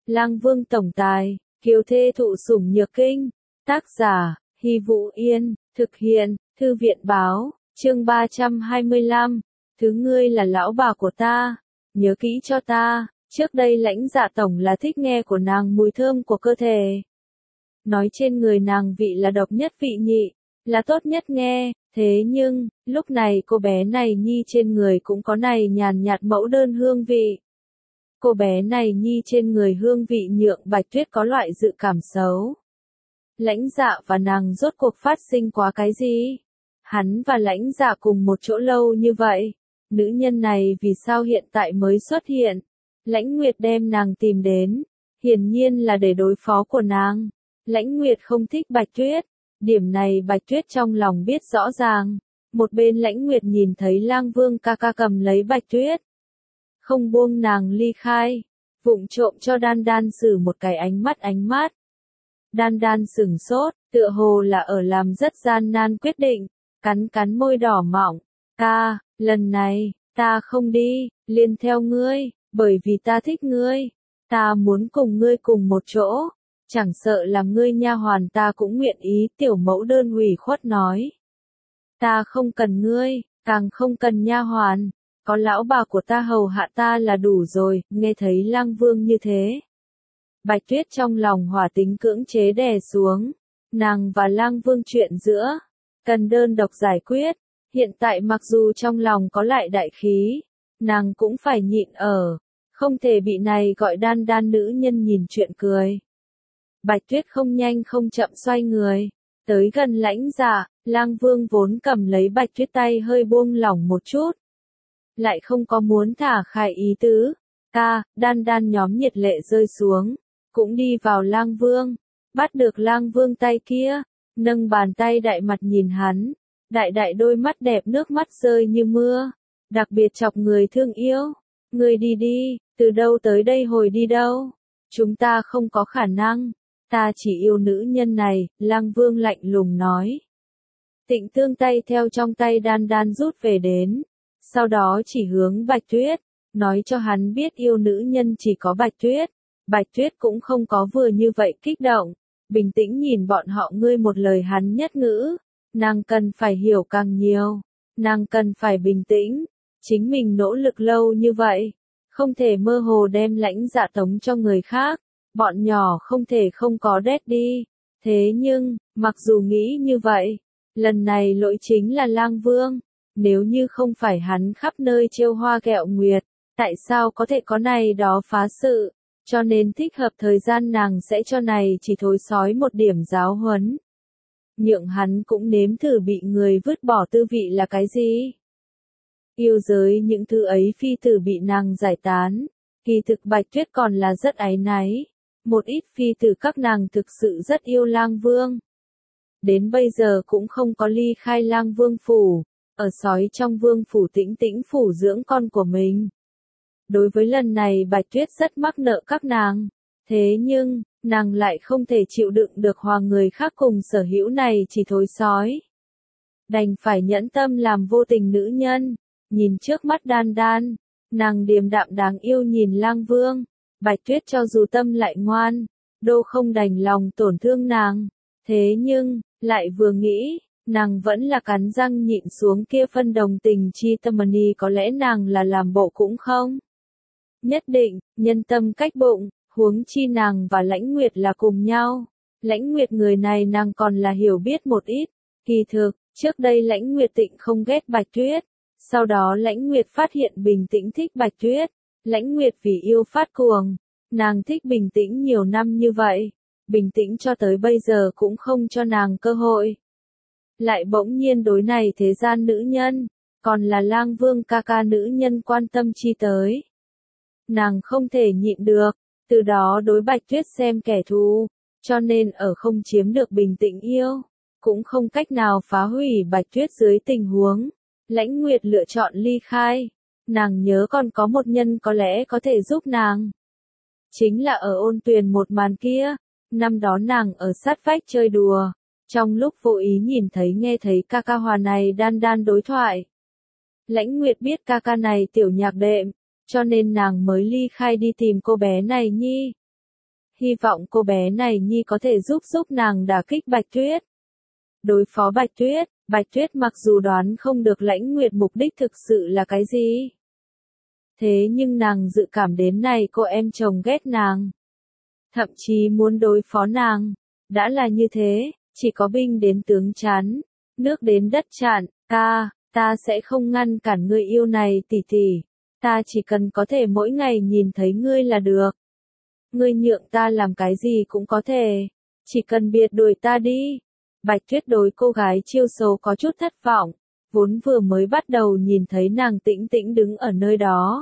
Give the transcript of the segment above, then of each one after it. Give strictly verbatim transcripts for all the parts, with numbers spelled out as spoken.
Lang Vương tổng tài, kiều thê thụ sủng nhược kinh. Tác giả, Hy Vũ Yên, thực hiện, Thư viện báo, chương ba trăm hai mươi lăm. Thứ ngươi là lão bà của ta, nhớ kỹ cho ta. Trước đây Lãnh Dạ tổng là thích nghe của nàng mùi thơm của cơ thể. Nói trên người nàng vị là độc nhất vị nhị, là tốt nhất nghe. Thế nhưng, lúc này cô bé này nhi trên người cũng có này nhàn nhạt mẫu đơn hương vị. Cô bé này nhi trên người hương vị nhượng Bạch Tuyết có loại dự cảm xấu. Lãnh Dạ và nàng rốt cuộc phát sinh quá cái gì? Hắn và Lãnh Dạ cùng một chỗ lâu như vậy. Nữ nhân này vì sao hiện tại mới xuất hiện? Lãnh Nguyệt đem nàng tìm đến. Hiển nhiên là để đối phó của nàng. Lãnh Nguyệt không thích Bạch Tuyết. Điểm này Bạch Tuyết trong lòng biết rõ ràng. Một bên Lãnh Nguyệt nhìn thấy Lang Vương ca ca cầm lấy Bạch Tuyết. Không buông nàng ly khai. Vụng trộm cho Đan Đan xử một cái ánh mắt ánh mắt. Đan Đan sửng sốt, tựa hồ là ở làm rất gian nan quyết định. Cắn cắn môi đỏ mọng. Ca, lần này, ta không đi, liền theo ngươi, bởi vì ta thích ngươi. Ta muốn cùng ngươi cùng một chỗ. Chẳng sợ làm ngươi nha hoàn ta cũng nguyện ý, tiểu mẫu đơn ủy khuất nói. Ta không cần ngươi, càng không cần nha hoàn, có lão bà của ta hầu hạ ta là đủ rồi. Nghe thấy Lang Vương như thế, Bạch Tuyết trong lòng hỏa tính cưỡng chế đè xuống. Nàng và Lang Vương chuyện giữa, cần đơn độc giải quyết. Hiện tại mặc dù trong lòng có lại đại khí, nàng cũng phải nhịn ở, không thể bị này gọi Đan Đan nữ nhân nhìn chuyện cười. Bạch Tuyết không nhanh không chậm xoay người, tới gần Lãnh Dạ. Lang Vương vốn cầm lấy Bạch Tuyết tay hơi buông lỏng một chút, lại không có muốn thả khai ý tứ. Ca, Đan Đan nhóm nhiệt lệ rơi xuống, cũng đi vào Lang Vương, bắt được Lang Vương tay kia, nâng bàn tay đại mặt nhìn hắn, đại đại đôi mắt đẹp nước mắt rơi như mưa, đặc biệt chọc người thương yêu. Người đi đi, từ đâu tới đây hồi đi đâu? Chúng ta không có khả năng. Ta chỉ yêu nữ nhân này, Lang Vương lạnh lùng nói. Tịnh Tương tay theo trong tay Đan Đan rút về đến, sau đó chỉ hướng Bạch Tuyết, nói cho hắn biết yêu nữ nhân chỉ có Bạch Tuyết. Bạch Tuyết cũng không có vừa như vậy kích động, bình tĩnh nhìn bọn họ ngươi một lời hắn nhất ngữ, nàng cần phải hiểu càng nhiều, nàng cần phải bình tĩnh, chính mình nỗ lực lâu như vậy, không thể mơ hồ đem Lãnh Dạ tống cho người khác. Bọn nhỏ không thể không có daddy. Thế nhưng, mặc dù nghĩ như vậy, lần này lỗi chính là Lang Vương. Nếu như không phải hắn khắp nơi trêu hoa ghẹo nguyệt, tại sao có thể có này đó phá sự? Cho nên thích hợp thời gian nàng sẽ cho này chỉ thối sói một điểm giáo huấn. Nhượng hắn cũng nếm thử bị người vứt bỏ tư vị là cái gì? Yêu giới những thứ ấy phi tử bị nàng giải tán. Kỳ thực Bạch Tuyết còn là rất áy náy. Một ít phi tử các nàng thực sự rất yêu Lang Vương. Đến bây giờ cũng không có ly khai Lang Vương phủ, ở sói trong vương phủ tĩnh tĩnh phủ dưỡng con của mình. Đối với lần này Bạch Tuyết rất mắc nợ các nàng. Thế nhưng, nàng lại không thể chịu đựng được hòa người khác cùng sở hữu này chỉ thối sói. Đành phải nhẫn tâm làm vô tình nữ nhân. Nhìn trước mắt Đan Đan, nàng điềm đạm đáng yêu nhìn Lang Vương. Bạch Tuyết cho dù tâm lại ngoan, đô không đành lòng tổn thương nàng. Thế nhưng, lại vừa nghĩ, nàng vẫn là cắn răng nhịn xuống kia phân đồng tình chi tâm. Có lẽ nàng là làm bộ cũng không. Nhất định, nhân tâm cách bụng, huống chi nàng và Lãnh Nguyệt là cùng nhau. Lãnh Nguyệt người này nàng còn là hiểu biết một ít. Kỳ thực, trước đây Lãnh Nguyệt tịnh không ghét Bạch Tuyết. Sau đó Lãnh Nguyệt phát hiện bình tĩnh thích Bạch Tuyết. Lãnh Nguyệt vì yêu phát cuồng, nàng thích bình tĩnh nhiều năm như vậy, bình tĩnh cho tới bây giờ cũng không cho nàng cơ hội. Lại bỗng nhiên đối này thế gian nữ nhân, còn là Lang Vương ca ca nữ nhân quan tâm chi tới. Nàng không thể nhịn được, từ đó đối Bạch Tuyết xem kẻ thù, cho nên ở không chiếm được bình tĩnh yêu, cũng không cách nào phá hủy Bạch Tuyết dưới tình huống. Lãnh Nguyệt lựa chọn ly khai. Nàng nhớ còn có một nhân có lẽ có thể giúp nàng. Chính là ở Ôn Tuyền một màn kia, năm đó nàng ở sát vách chơi đùa, trong lúc vô ý nhìn thấy nghe thấy ca ca hòa này Đan Đan đối thoại. Lãnh Nguyệt biết ca ca này tiểu nhạc đệm, cho nên nàng mới ly khai đi tìm cô bé này nhi. hy vọng cô bé này nhi có thể giúp giúp nàng đả kích Bạch Tuyết. Đối phó Bạch Tuyết, Bạch Tuyết mặc dù đoán không được Lãnh Nguyệt mục đích thực sự là cái gì. Thế nhưng nàng dự cảm đến này cô em chồng ghét nàng. Thậm chí muốn đối phó nàng. Đã là như thế, chỉ có binh đến tướng chắn, nước đến đất chặn, ta, ta sẽ không ngăn cản ngươi yêu này tỷ tỷ. Ta chỉ cần có thể mỗi ngày nhìn thấy ngươi là được. Ngươi nhượng ta làm cái gì cũng có thể. Chỉ cần biệt đuổi ta đi. Bạch Tuyết đối cô gái chiêu số có chút thất vọng. Vốn vừa mới bắt đầu nhìn thấy nàng tĩnh tĩnh đứng ở nơi đó.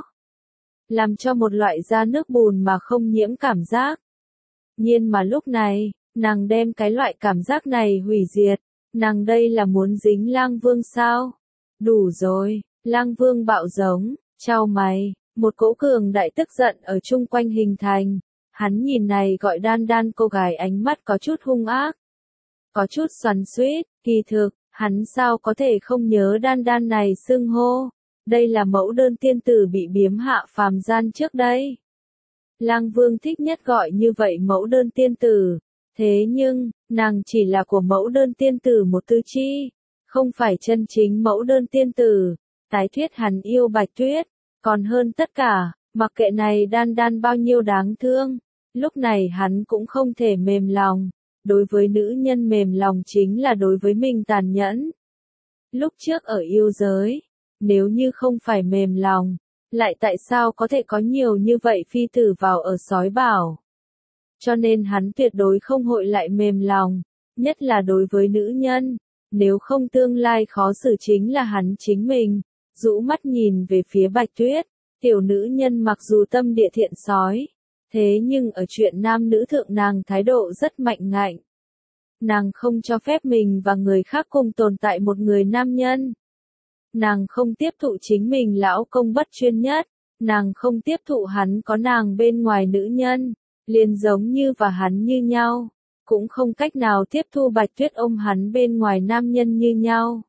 Làm cho một loại da nước bùn mà không nhiễm cảm giác. Nhiên mà lúc này, nàng đem cái loại cảm giác này hủy diệt. Nàng đây là muốn dính Lang Vương sao? Đủ rồi, Lang Vương bạo giống, chau mày, một cỗ cường đại tức giận ở chung quanh hình thành. Hắn nhìn này gọi Đan Đan cô gái ánh mắt có chút hung ác. Có chút xoắn xuýt, kỳ thực, hắn sao có thể không nhớ Đan Đan này xưng hô. Đây là mẫu đơn tiên tử bị biếm hạ phàm gian trước đây. Lang Vương thích nhất gọi như vậy mẫu đơn tiên tử. Thế nhưng, nàng chỉ là của mẫu đơn tiên tử một tư chi. Không phải chân chính mẫu đơn tiên tử. Tái thuyết hắn yêu Bạch Tuyết. Còn hơn tất cả, mặc kệ này Đan Đan bao nhiêu đáng thương. Lúc này hắn cũng không thể mềm lòng. Đối với nữ nhân mềm lòng chính là đối với mình tàn nhẫn. Lúc trước ở yêu giới, nếu như không phải mềm lòng, lại tại sao có thể có nhiều như vậy phi tử vào ở sói bảo. Cho nên hắn tuyệt đối không hội lại mềm lòng, nhất là đối với nữ nhân, nếu không tương lai khó xử chính là hắn chính mình. Rũ mắt nhìn về phía Bạch Tuyết, tiểu nữ nhân mặc dù tâm địa thiện sói, thế nhưng ở chuyện nam nữ thượng nàng thái độ rất mạnh ngạnh. Nàng không cho phép mình và người khác cùng tồn tại một người nam nhân. Nàng không tiếp thụ chính mình lão công bất chuyên nhất, nàng không tiếp thụ hắn có nàng bên ngoài nữ nhân, liền giống như và hắn như nhau, cũng không cách nào tiếp thu Bạch Tuyết ôm hắn bên ngoài nam nhân như nhau.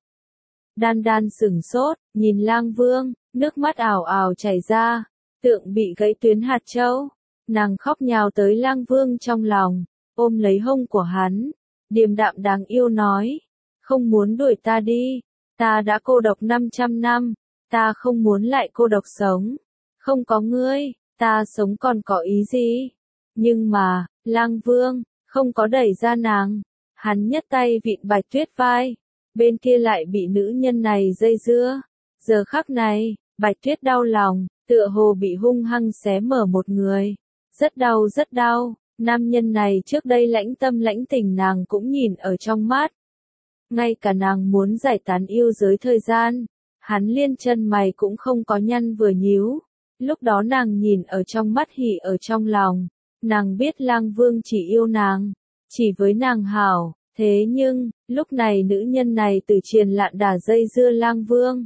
Đan Đan sửng sốt, nhìn Lang Vương, nước mắt ảo ảo chảy ra, tượng bị gãy tuyến hạt châu. Nàng khóc nhào tới Lang Vương trong lòng, ôm lấy hông của hắn, điềm đạm đáng yêu nói, không muốn đuổi ta đi, ta đã cô độc năm trăm năm, ta không muốn lại cô độc sống, không có ngươi, ta sống còn có ý gì. Nhưng mà, Lang Vương, không có đẩy ra nàng, hắn nhất tay vịn Bạch Tuyết vai, bên kia lại bị nữ nhân này dây dưa. Giờ khắc này, Bạch Tuyết đau lòng, tựa hồ bị hung hăng xé mở một người. Rất đau rất đau, nam nhân này trước đây lãnh tâm lãnh tình nàng cũng nhìn ở trong mắt. Ngay cả nàng muốn giải tán yêu giới thời gian, hắn liên chân mày cũng không có nhăn vừa nhíu. Lúc đó nàng nhìn ở trong mắt hỉ ở trong lòng, nàng biết Lang Vương chỉ yêu nàng, chỉ với nàng hảo, thế nhưng, lúc này nữ nhân này từ triền lạn đà dây dưa Lang Vương.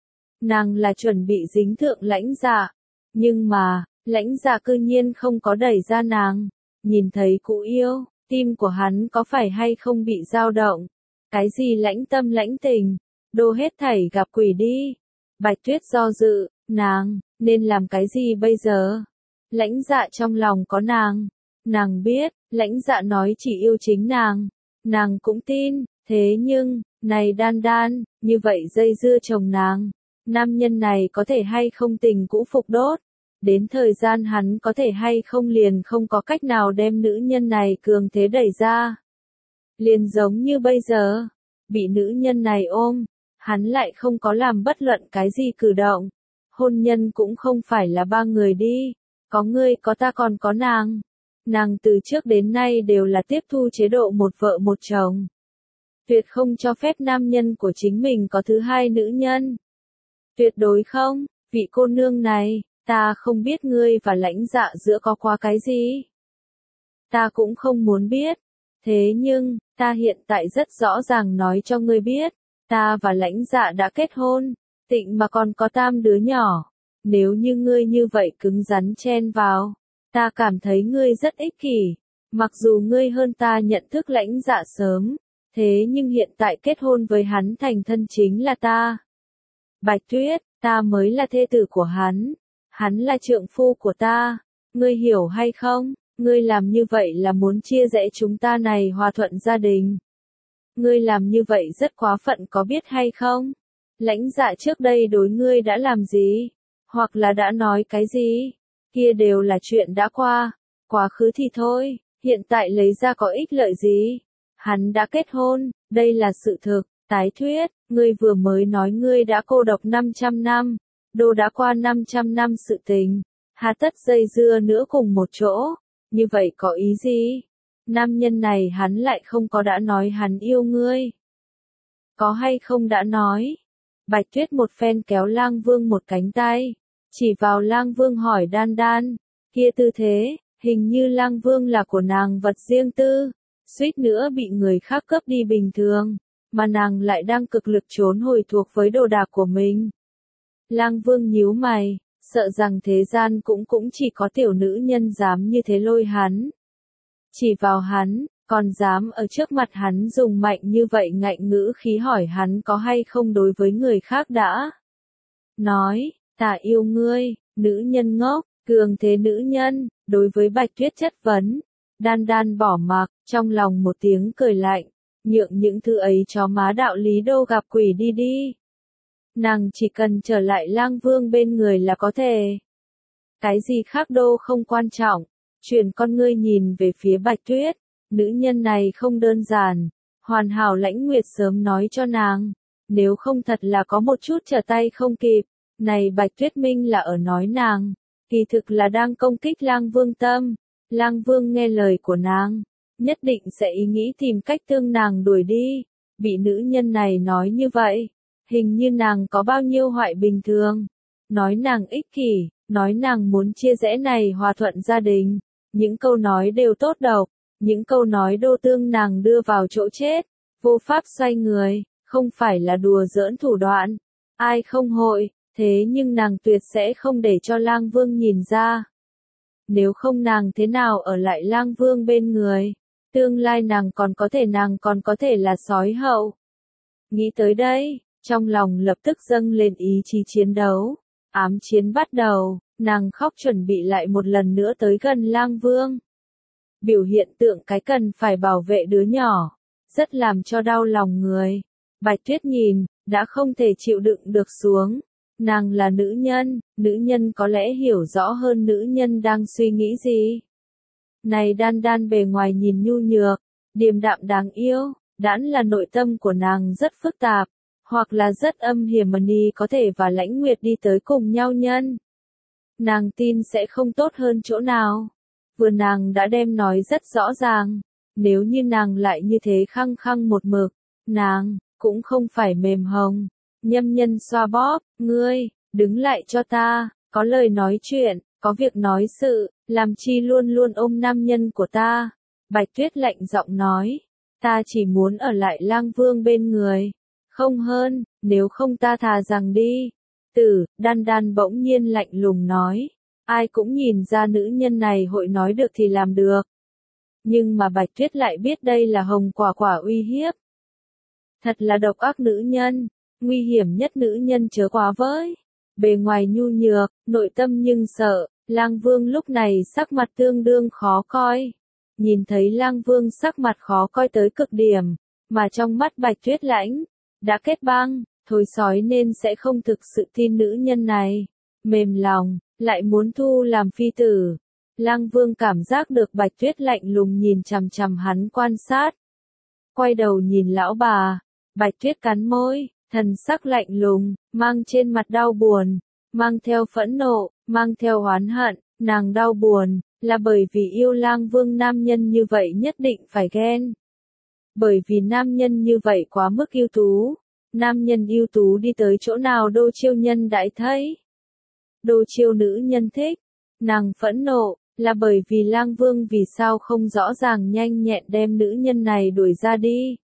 Nàng là chuẩn bị dính thượng Lãnh Dạ, nhưng mà, Lãnh Dạ cư nhiên không có đẩy ra nàng, nhìn thấy cụ yêu, tim của hắn có phải hay không bị dao động, cái gì lãnh tâm lãnh tình, đồ hết thảy gặp quỷ đi. Bạch Tuyết do dự, nàng, nên làm cái gì bây giờ? Lãnh Dạ trong lòng có nàng, nàng biết, Lãnh Dạ nói chỉ yêu chính nàng, nàng cũng tin, thế nhưng, này Đan Đan, như vậy dây dưa chồng nàng, nam nhân này có thể hay không tình cũ phục đốt, đến thời gian hắn có thể hay không liền không có cách nào đem nữ nhân này cường thế đẩy ra. Liền giống như bây giờ, bị nữ nhân này ôm, hắn lại không có làm bất luận cái gì cử động. Hôn nhân cũng không phải là ba người đi, có ngươi có ta còn có nàng. Nàng từ trước đến nay đều là tiếp thu chế độ một vợ một chồng. Tuyệt không cho phép nam nhân của chính mình có thứ hai nữ nhân. Tuyệt đối không, vị cô nương này, ta không biết ngươi và Lãnh Dạ giữa có qua cái gì. Ta cũng không muốn biết. Thế nhưng, ta hiện tại rất rõ ràng nói cho ngươi biết, ta và Lãnh Dạ đã kết hôn, tịnh mà còn có tam đứa nhỏ. Nếu như ngươi như vậy cứng rắn chen vào, ta cảm thấy ngươi rất ích kỷ. Mặc dù ngươi hơn ta nhận thức Lãnh Dạ sớm, thế nhưng hiện tại kết hôn với hắn thành thân chính là ta. Bạch Tuyết, ta mới là thê tử của hắn, hắn là trượng phu của ta, ngươi hiểu hay không? Ngươi làm như vậy là muốn chia rẽ chúng ta này hòa thuận gia đình. Ngươi làm như vậy rất quá phận có biết hay không? Lãnh Dạ trước đây đối ngươi đã làm gì? Hoặc là đã nói cái gì? Kia đều là chuyện đã qua. Quá khứ thì thôi, hiện tại lấy ra có ích lợi gì? Hắn đã kết hôn, đây là sự thực. Tái thuyết, ngươi vừa mới nói ngươi đã cô độc năm trăm năm. Đô đã qua năm trăm năm sự tình. Hà tất dây dưa nữa cùng một chỗ. Như vậy có ý gì? Nam nhân này hắn lại không có đã nói hắn yêu ngươi. Có hay không đã nói? Bạch Tuyết một phen kéo Lang Vương một cánh tay. Chỉ vào Lang Vương hỏi Đan Đan. Kia tư thế, hình như Lang Vương là của nàng vật riêng tư. Suýt nữa bị người khác cướp đi bình thường. Mà nàng lại đang cực lực trốn hồi thuộc với đồ đạc của mình. Lang Vương nhíu mày. Sợ rằng thế gian cũng cũng chỉ có tiểu nữ nhân dám như thế lôi hắn. Chỉ vào hắn, còn dám ở trước mặt hắn dùng mạnh như vậy ngạnh ngữ khí hỏi hắn có hay không đối với người khác đã. Nói, ta yêu ngươi, nữ nhân ngốc, cường thế nữ nhân, đối với Bạch Tuyết chất vấn. Đan Đan bỏ mặc, trong lòng một tiếng cười lạnh, nhượng những thứ ấy chó má đạo lý đô gặp quỷ đi đi. Nàng chỉ cần trở lại Lang Vương bên người là có thể. Cái gì khác đô không quan trọng. Chuyển con ngươi nhìn về phía Bạch Tuyết. Nữ nhân này không đơn giản. Hoàn hảo Lãnh Nguyệt sớm nói cho nàng. Nếu không thật là có một chút trở tay không kịp. Này Bạch Tuyết Minh là ở nói nàng. Kỳ thực là đang công kích Lang Vương tâm. Lang Vương nghe lời của nàng. Nhất định sẽ ý nghĩ tìm cách tương nàng đuổi đi. Bị nữ nhân này nói như vậy. Hình như nàng có bao nhiêu hoại bình thường. Nói nàng ích kỷ, nói nàng muốn chia rẽ này hòa thuận gia đình. Những câu nói đều tốt độc, những câu nói đô tương nàng đưa vào chỗ chết. Vô pháp xoay người, không phải là đùa giỡn thủ đoạn. Ai không hội, thế nhưng nàng tuyệt sẽ không để cho Lang Vương nhìn ra. Nếu không nàng thế nào ở lại Lang Vương bên người. Tương lai nàng còn có thể nàng còn có thể là sói hậu. Nghĩ tới đây. Trong lòng lập tức dâng lên ý chí chiến đấu. Ám chiến bắt đầu, nàng khóc chuẩn bị lại một lần nữa tới gần Lang Vương. Biểu hiện tượng cái cần phải bảo vệ đứa nhỏ. Rất làm cho đau lòng người. Bạch Tuyết nhìn, đã không thể chịu đựng được xuống. Nàng là nữ nhân, nữ nhân có lẽ hiểu rõ hơn nữ nhân đang suy nghĩ gì. Này Đan Đan bề ngoài nhìn nhu nhược, điềm đạm đáng yêu, đãn là nội tâm của nàng rất phức tạp. Hoặc là rất âm hiểm mà ni có thể và Lãnh Nguyệt đi tới cùng nhau nhân. Nàng tin sẽ không tốt hơn chỗ nào. Vừa nàng đã đem nói rất rõ ràng. Nếu như nàng lại như thế khăng khăng một mực, nàng, cũng không phải mềm hồng. Nhâm nhân xoa bóp, ngươi, đứng lại cho ta, có lời nói chuyện, có việc nói sự, làm chi luôn luôn ôm nam nhân của ta. Bạch Tuyết lạnh giọng nói, ta chỉ muốn ở lại Lang Vương bên người. Không hơn, nếu không ta thà rằng đi. Tử, Đan Đan bỗng nhiên lạnh lùng nói. Ai cũng nhìn ra nữ nhân này hội nói được thì làm được. Nhưng mà Bạch Tuyết lại biết đây là hồng quả quả uy hiếp. Thật là độc ác nữ nhân, nguy hiểm nhất nữ nhân chớ quá với. Bề ngoài nhu nhược, nội tâm nhưng sợ, Lang Vương lúc này sắc mặt tương đương khó coi. Nhìn thấy Lang Vương sắc mặt khó coi tới cực điểm, mà trong mắt Bạch Tuyết lãnh. Đã kết băng, thôi sói nên sẽ không thực sự tin nữ nhân này. Mềm lòng, lại muốn thu làm phi tử. Lang Vương cảm giác được Bạch Tuyết lạnh lùng nhìn chằm chằm hắn quan sát. Quay đầu nhìn lão bà, Bạch Tuyết cắn môi, thần sắc lạnh lùng, mang trên mặt đau buồn, mang theo phẫn nộ, mang theo oán hận. Nàng đau buồn, là bởi vì yêu Lang Vương nam nhân như vậy nhất định phải ghen. Bởi vì nam nhân như vậy quá mức ưu tú. Nam nhân ưu tú đi tới chỗ nào đô chiêu nhân đại thấy. Đô chiêu nữ nhân thích. Nàng phẫn nộ, là bởi vì Lang Vương vì sao không rõ ràng nhanh nhẹn đem nữ nhân này đuổi ra đi.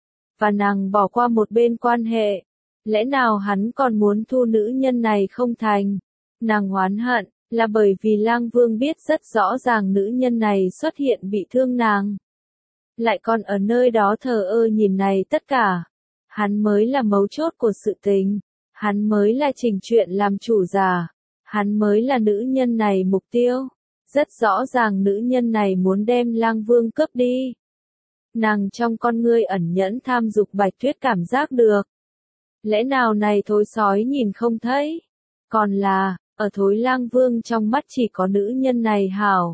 Và nàng bỏ qua một bên quan hệ. Lẽ nào hắn còn muốn thu nữ nhân này không thành. Nàng oán hận, là bởi vì Lang Vương biết rất rõ ràng nữ nhân này xuất hiện bị thương nàng. Lại còn ở nơi đó thờ ơ nhìn này tất cả. Hắn mới là mấu chốt của sự tình. Hắn mới là trình chuyện làm chủ giả. Hắn mới là nữ nhân này mục tiêu. Rất rõ ràng nữ nhân này muốn đem Lang Vương cướp đi. Nàng trong con ngươi ẩn nhẫn tham dục Bạch Tuyết cảm giác được. Lẽ nào này thối sói nhìn không thấy? Còn là, ở thối Lang Vương trong mắt chỉ có nữ nhân này hảo.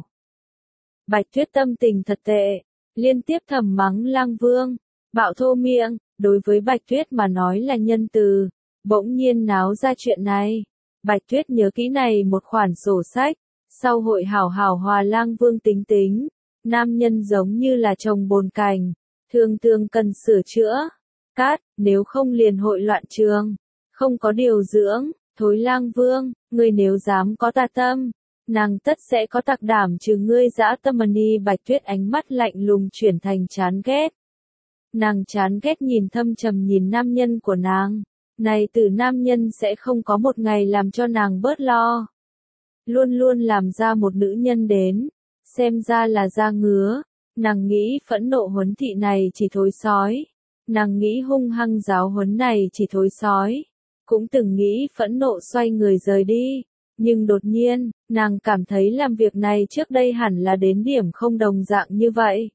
Bạch Tuyết tâm tình thật tệ, liên tiếp thầm mắng Lang Vương, bạo thô miệng, đối với Bạch Tuyết mà nói là nhân từ, bỗng nhiên náo ra chuyện này. Bạch Tuyết nhớ kỹ này một khoản sổ sách, sau hội hảo hảo hòa Lang Vương tính tính, nam nhân giống như là trồng bồn cành, thường thường cần sửa chữa, cát, nếu không liền hội loạn trường, không có điều dưỡng, thối Lang Vương, ngươi nếu dám có tà tâm, nàng tất sẽ có tặc đảm trừ ngươi dã tâm ni. Bạch Tuyết ánh mắt lạnh lùng chuyển thành chán ghét. Nàng chán ghét nhìn thâm trầm nhìn nam nhân của nàng, này từ nam nhân sẽ không có một ngày làm cho nàng bớt lo. Luôn luôn làm ra một nữ nhân đến, xem ra là da ngứa, nàng nghĩ phẫn nộ huấn thị này chỉ thối sói, nàng nghĩ hung hăng giáo huấn này chỉ thối sói, cũng từng nghĩ phẫn nộ xoay người rời đi, nhưng đột nhiên, nàng cảm thấy làm việc này trước đây hẳn là đến điểm không đồng dạng như vậy.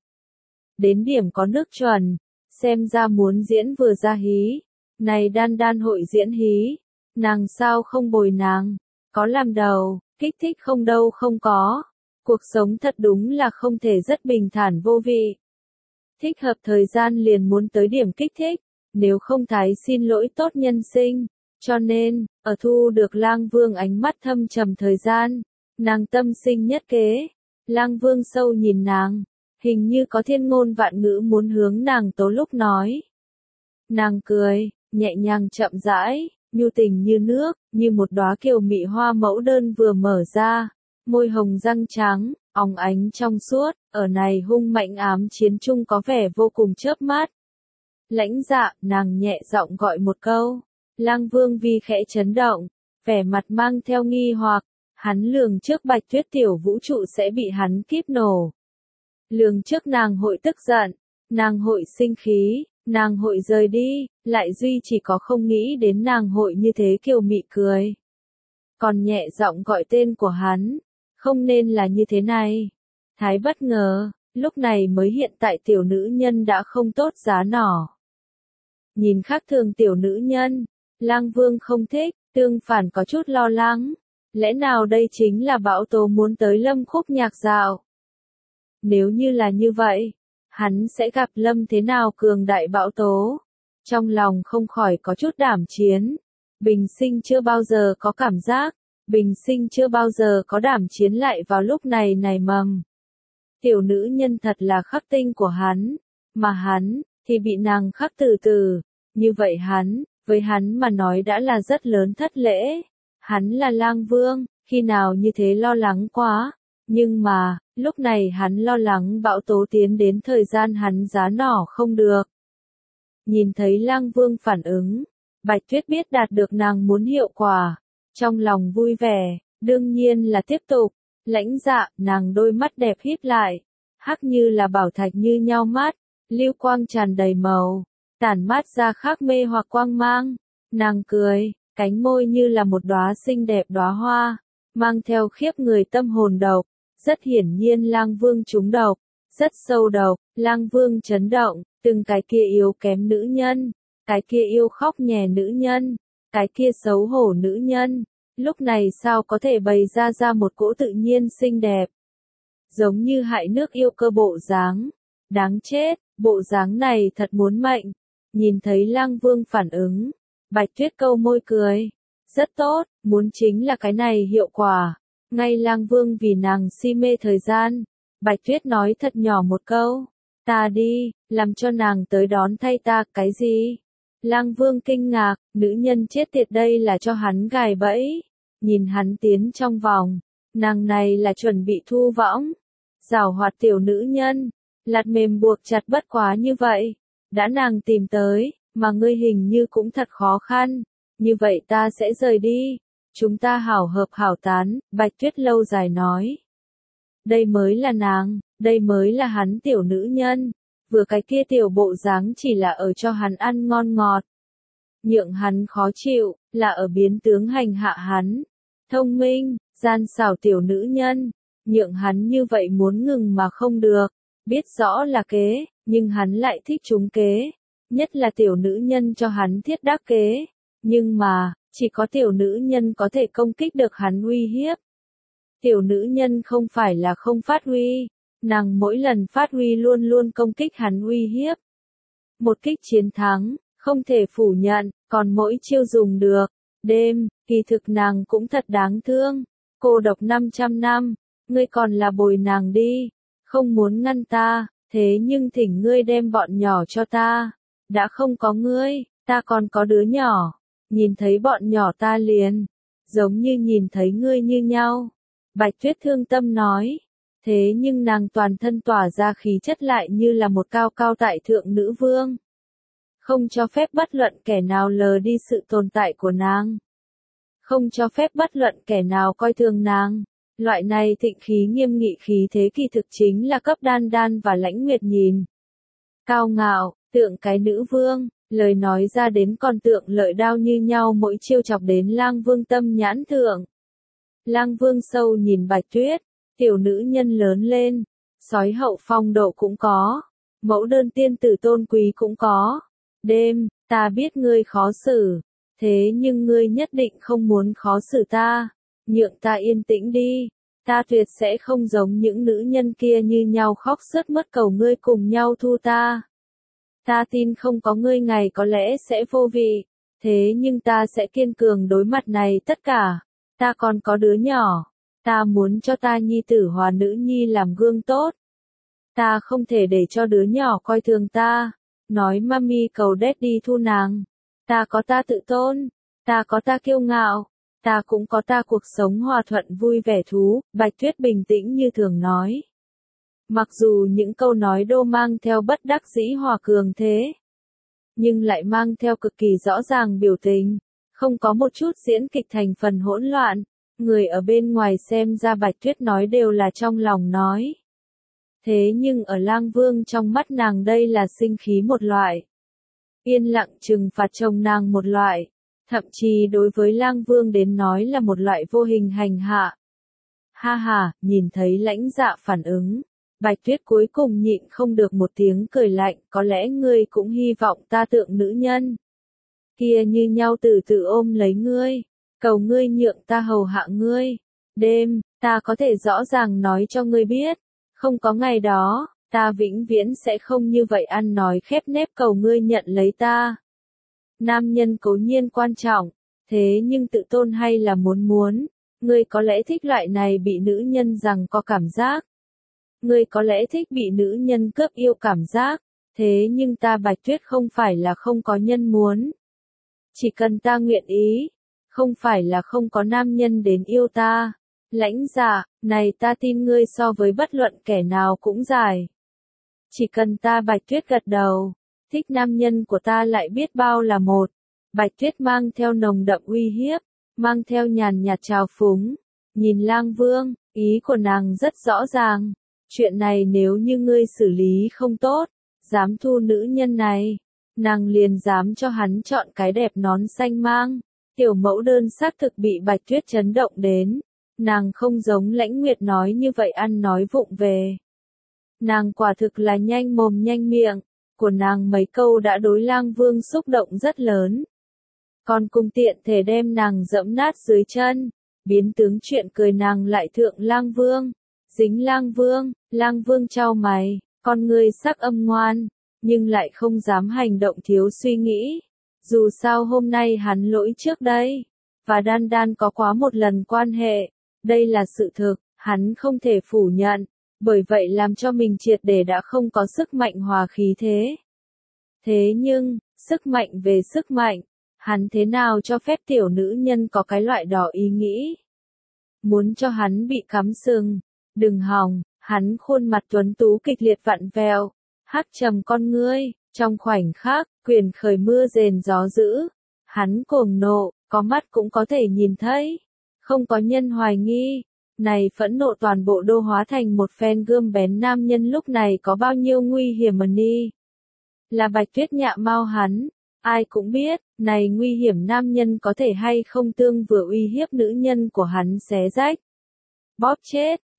Đến điểm có nước chuẩn, xem ra muốn diễn vừa ra hí, này đan đan hội diễn hí, nàng sao không bồi nàng, có làm đầu, kích thích không đâu không có. Cuộc sống thật đúng là không thể rất bình thản vô vị. Thích hợp thời gian liền muốn tới điểm kích thích, nếu không thái xin lỗi tốt nhân sinh. Cho nên, ở thu được Lang Vương ánh mắt thâm trầm thời gian, nàng tâm sinh nhất kế. Lang Vương sâu nhìn nàng, hình như có thiên ngôn vạn ngữ muốn hướng nàng tố lúc nói. Nàng cười, nhẹ nhàng chậm rãi, nhu tình như nước, như một đóa kiều mị hoa mẫu đơn vừa mở ra. Môi hồng răng trắng, óng ánh trong suốt, ở này hung mạnh ám chiến chung có vẻ vô cùng chớp mắt. Lãnh Dạ, nàng nhẹ giọng gọi một câu. Lang Vương vì khẽ chấn động, vẻ mặt mang theo nghi hoặc, hắn lường trước Bạch Tuyết tiểu vũ trụ sẽ bị hắn kíp nổ. Lường trước nàng hội tức giận, nàng hội sinh khí, nàng hội rời đi, lại duy chỉ có không nghĩ đến nàng hội như thế kiều mị cười. Còn nhẹ giọng gọi tên của hắn. Không nên là như thế này. Thái bất ngờ, lúc này mới hiện tại tiểu nữ nhân đã không tốt giá nỏ. Nhìn khác thường tiểu nữ nhân, Lang Vương không thích, tương phản có chút lo lắng. Lẽ nào đây chính là bão tố muốn tới Lâm Khúc nhạc dạo? Nếu như là như vậy, hắn sẽ gặp Lâm thế nào cường đại bão tố? Trong lòng không khỏi có chút đảm chiến. Bình sinh chưa bao giờ có cảm giác. Bình sinh chưa bao giờ có đảm chiến lại vào lúc này nảy mầm. Tiểu nữ nhân thật là khắc tinh của hắn, mà hắn, thì bị nàng khắc từ từ. Như vậy hắn, với hắn mà nói đã là rất lớn thất lễ. Hắn là Lang Vương, khi nào như thế lo lắng quá. Nhưng mà, lúc này hắn lo lắng bão tố tiến đến thời gian hắn giá nỏ không được. Nhìn thấy Lang Vương phản ứng, Bạch Tuyết biết đạt được nàng muốn hiệu quả. Trong lòng vui vẻ, đương nhiên là tiếp tục. Lãnh Dạ, nàng đôi mắt đẹp híp lại, hắc như là bảo thạch như nhau mắt, lưu quang tràn đầy màu, tản mát ra khác mê hoặc quang mang. Nàng cười, cánh môi như là một đóa xinh đẹp đóa hoa, mang theo khiếp người tâm hồn độc. Rất hiển nhiên Lang Vương trúng độc, rất sâu độc. Lang Vương chấn động, từng cái kia yếu kém nữ nhân, cái kia yêu khóc nhè nữ nhân, cái kia xấu hổ nữ nhân, lúc này sao có thể bày ra ra một cỗ tự nhiên xinh đẹp. Giống như hại nước yêu cơ bộ dáng. Đáng chết, bộ dáng này thật muốn mệnh. Nhìn thấy Lang Vương phản ứng, Bạch Tuyết câu môi cười. Rất tốt, muốn chính là cái này hiệu quả. Ngay Lang Vương vì nàng si mê thời gian. Bạch Tuyết nói thật nhỏ một câu. Ta đi, làm cho nàng tới đón thay ta, cái gì? Lang Vương kinh ngạc, nữ nhân chết tiệt đây là cho hắn gài bẫy. Nhìn hắn tiến trong vòng, nàng này là chuẩn bị thu võng. Giảo hoạt tiểu nữ nhân, lạt mềm buộc chặt bất quá như vậy. Đã nàng tìm tới, mà ngươi hình như cũng thật khó khăn. Như vậy ta sẽ rời đi. Chúng ta hảo hợp hảo tán, Bạch Tuyết lâu dài nói. Đây mới là nàng, đây mới là hắn tiểu nữ nhân. Vừa cái kia tiểu bộ dáng chỉ là ở cho hắn ăn ngon ngọt. Nhượng hắn khó chịu, là ở biến tướng hành hạ hắn. Thông minh, gian xảo tiểu nữ nhân. nhượng hắn như vậy muốn ngừng mà không được, biết rõ là kế, nhưng hắn lại thích trúng kế, nhất là tiểu nữ nhân cho hắn thiết đắc kế, nhưng mà, chỉ có tiểu nữ nhân có thể công kích được hắn uy hiếp. Tiểu nữ nhân không phải là không phát huy, nàng mỗi lần phát huy luôn luôn công kích hắn uy hiếp. Một kích chiến thắng, không thể phủ nhận, còn mỗi chiêu dùng được. Đêm, kỳ thực nàng cũng thật đáng thương. Cô độc năm trăm năm, ngươi còn là bồi nàng đi, không muốn ngăn ta, thế nhưng thỉnh ngươi đem bọn nhỏ cho ta. Đã không có ngươi, ta còn có đứa nhỏ, nhìn thấy bọn nhỏ ta liền, giống như nhìn thấy ngươi như nhau. Bạch Tuyết thương tâm nói, thế nhưng nàng toàn thân tỏa ra khí chất lại như là một cao cao tại thượng nữ vương. Không cho phép bất luận kẻ nào lờ đi sự tồn tại của nàng. Không cho phép bất luận kẻ nào coi thường nàng. Loại này thịnh khí nghiêm nghị khí thế kỳ thực chính là cấp Đan Đan và Lãnh Nguyệt nhìn. Cao ngạo, tượng cái nữ vương, lời nói ra đến còn tượng lợi đao như nhau mỗi chiêu chọc đến Lang Vương tâm nhãn thượng. Lang Vương sâu nhìn Bạch Tuyết, tiểu nữ nhân lớn lên, sói hậu phong độ cũng có, mẫu đơn tiên tử tôn quý cũng có. Đêm, ta biết ngươi khó xử, thế nhưng ngươi nhất định không muốn khó xử ta, nhượng ta yên tĩnh đi, ta tuyệt sẽ không giống những nữ nhân kia như nhau khóc sướt mướt cầu ngươi cùng nhau thu ta. Ta tin không có ngươi ngày có lẽ sẽ vô vị, thế nhưng ta sẽ kiên cường đối mặt này tất cả, ta còn có đứa nhỏ, ta muốn cho ta nhi tử hòa nữ nhi làm gương tốt. Ta không thể để cho đứa nhỏ coi thường ta. Nói mami cầu daddy thu nàng. Ta có ta tự tôn, ta có ta kiêu ngạo, ta cũng có ta cuộc sống hòa thuận vui vẻ thú, Bạch Tuyết bình tĩnh như thường nói. Mặc dù những câu nói đô mang theo bất đắc dĩ hòa cường thế, nhưng lại mang theo cực kỳ rõ ràng biểu tình, không có một chút diễn kịch thành phần hỗn loạn, người ở bên ngoài xem ra Bạch Tuyết nói đều là trong lòng nói. Thế nhưng ở Lang Vương trong mắt nàng đây là sinh khí một loại. Yên lặng trừng phạt chồng nàng một loại. Thậm chí đối với Lang Vương đến nói là một loại vô hình hành hạ. Ha ha, nhìn thấy Lãnh Dạ phản ứng. Bạch Tuyết cuối cùng nhịn không được một tiếng cười lạnh. Có lẽ ngươi cũng hy vọng ta tượng nữ nhân kia như nhau từ từ ôm lấy ngươi. Cầu ngươi nhượng ta hầu hạ ngươi. Đêm, ta có thể rõ ràng nói cho ngươi biết. Không có ngày đó, ta vĩnh viễn sẽ không như vậy ăn nói khép nép cầu ngươi nhận lấy ta. Nam nhân cố nhiên quan trọng, thế nhưng tự tôn hay là muốn muốn, ngươi có lẽ thích loại này bị nữ nhân rằng có cảm giác. Ngươi có lẽ thích bị nữ nhân cướp yêu cảm giác, thế nhưng ta Bạch Tuyết không phải là không có nhân muốn. Chỉ cần ta nguyện ý, không phải là không có nam nhân đến yêu ta. Lãnh Dạ, này ta tin ngươi so với bất luận kẻ nào cũng giải. Chỉ cần ta Bạch Tuyết gật đầu, thích nam nhân của ta lại biết bao là một. Bạch Tuyết mang theo nồng đậm uy hiếp, mang theo nhàn nhạt trào phúng, nhìn Lang Vương, ý của nàng rất rõ ràng. Chuyện này nếu như ngươi xử lý không tốt, dám thu nữ nhân này, nàng liền dám cho hắn chọn cái đẹp nón xanh mang. Tiểu mẫu đơn xác thực bị Bạch Tuyết chấn động đến. Nàng không giống Lãnh Nguyệt nói như vậy ăn nói vụng về. Nàng quả thực là nhanh mồm nhanh miệng, của nàng mấy câu đã đối Lang Vương xúc động rất lớn. Còn cùng tiện thể đem nàng dẫm nát dưới chân, biến tướng chuyện cười nàng lại thượng Lang Vương. Dính Lang Vương, Lang Vương chau mày, con người sắc âm ngoan, nhưng lại không dám hành động thiếu suy nghĩ. Dù sao hôm nay hắn lỗi trước đây, và Đan Đan có quá một lần quan hệ. Đây là sự thực, hắn không thể phủ nhận, bởi vậy làm cho mình triệt để đã không có sức mạnh hòa khí thế. Thế nhưng, sức mạnh về sức mạnh, hắn thế nào cho phép tiểu nữ nhân có cái loại đó ý nghĩ? Muốn cho hắn bị cắm sừng, đừng hòng, hắn khuôn mặt tuấn tú kịch liệt vặn vẹo, hắc trầm con ngươi, trong khoảnh khắc, quyền khởi mưa rền gió dữ, hắn cuồng nộ, có mắt cũng có thể nhìn thấy. Không có nhân hoài nghi, này phẫn nộ toàn bộ đô hóa thành một phen gươm bén nam nhân lúc này có bao nhiêu nguy hiểm mà ni. Là Bạch Tuyết nhạ mau hắn, ai cũng biết, này nguy hiểm nam nhân có thể hay không tương vừa uy hiếp nữ nhân của hắn xé rách. Bóp chết,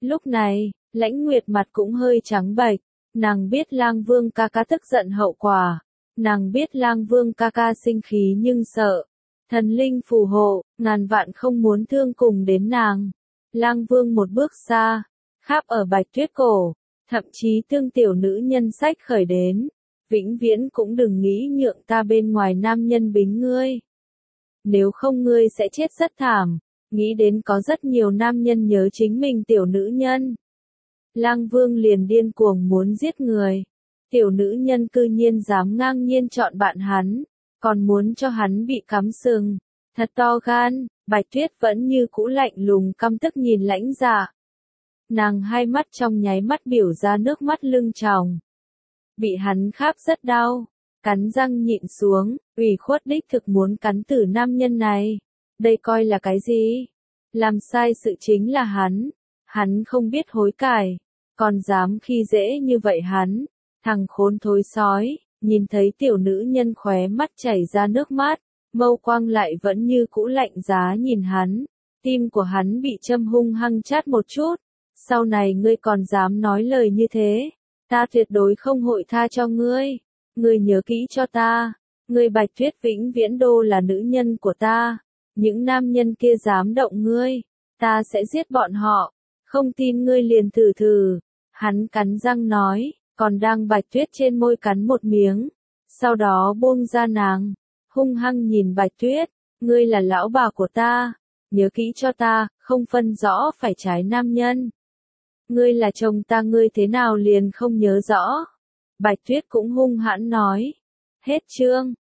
Lúc này, Lãnh Nguyệt mặt cũng hơi trắng bệch, nàng biết Lang Vương ca ca tức giận hậu quả, nàng biết Lang Vương ca ca sinh khí nhưng sợ. Thần linh phù hộ, ngàn vạn không muốn thương cùng đến nàng. Lang Vương một bước xa, kháp ở Bạch Tuyết cổ, thậm chí tương tiểu nữ nhân sách khởi đến. Vĩnh viễn cũng đừng nghĩ nhượng ta bên ngoài nam nhân bính ngươi. Nếu không ngươi sẽ chết rất thảm, nghĩ đến có rất nhiều nam nhân nhớ chính mình tiểu nữ nhân. Lang Vương liền điên cuồng muốn giết người. Tiểu nữ nhân cư nhiên dám ngang nhiên chọn bạn hắn, còn muốn cho hắn bị cắm sừng. Thật to gan, Bạch Tuyết vẫn như cũ lạnh lùng căm tức nhìn Lãnh Dạ. Nàng hai mắt trong nháy mắt biểu ra nước mắt lưng tròng. Bị hắn kháp rất đau, cắn răng nhịn xuống, ủy khuất đích thực muốn cắn tử nam nhân này. Đây coi là cái gì? Làm sai sự chính là hắn, hắn không biết hối cải, còn dám khi dễ như vậy hắn, thằng khốn thối sói. Nhìn thấy tiểu nữ nhân khóe mắt chảy ra nước mắt, mâu quang lại vẫn như cũ lạnh giá nhìn hắn, tim của hắn bị châm hung hăng chát một chút. Sau này ngươi còn dám nói lời như thế, ta tuyệt đối không hội tha cho ngươi. Ngươi nhớ kỹ cho ta, ngươi Bạch Tuyết vĩnh viễn đô là nữ nhân của ta. Những nam nhân kia dám động ngươi, ta sẽ giết bọn họ. Không tin ngươi liền thử thử. Hắn cắn răng nói, còn đang Bạch Tuyết trên môi cắn một miếng, sau đó buông ra nàng, hung hăng nhìn Bạch Tuyết, ngươi là lão bà của ta, nhớ kỹ cho ta, không phân rõ phải trái nam nhân. Ngươi là chồng ta, ngươi thế nào liền không nhớ rõ. Bạch Tuyết cũng hung hãn nói. Hết chương.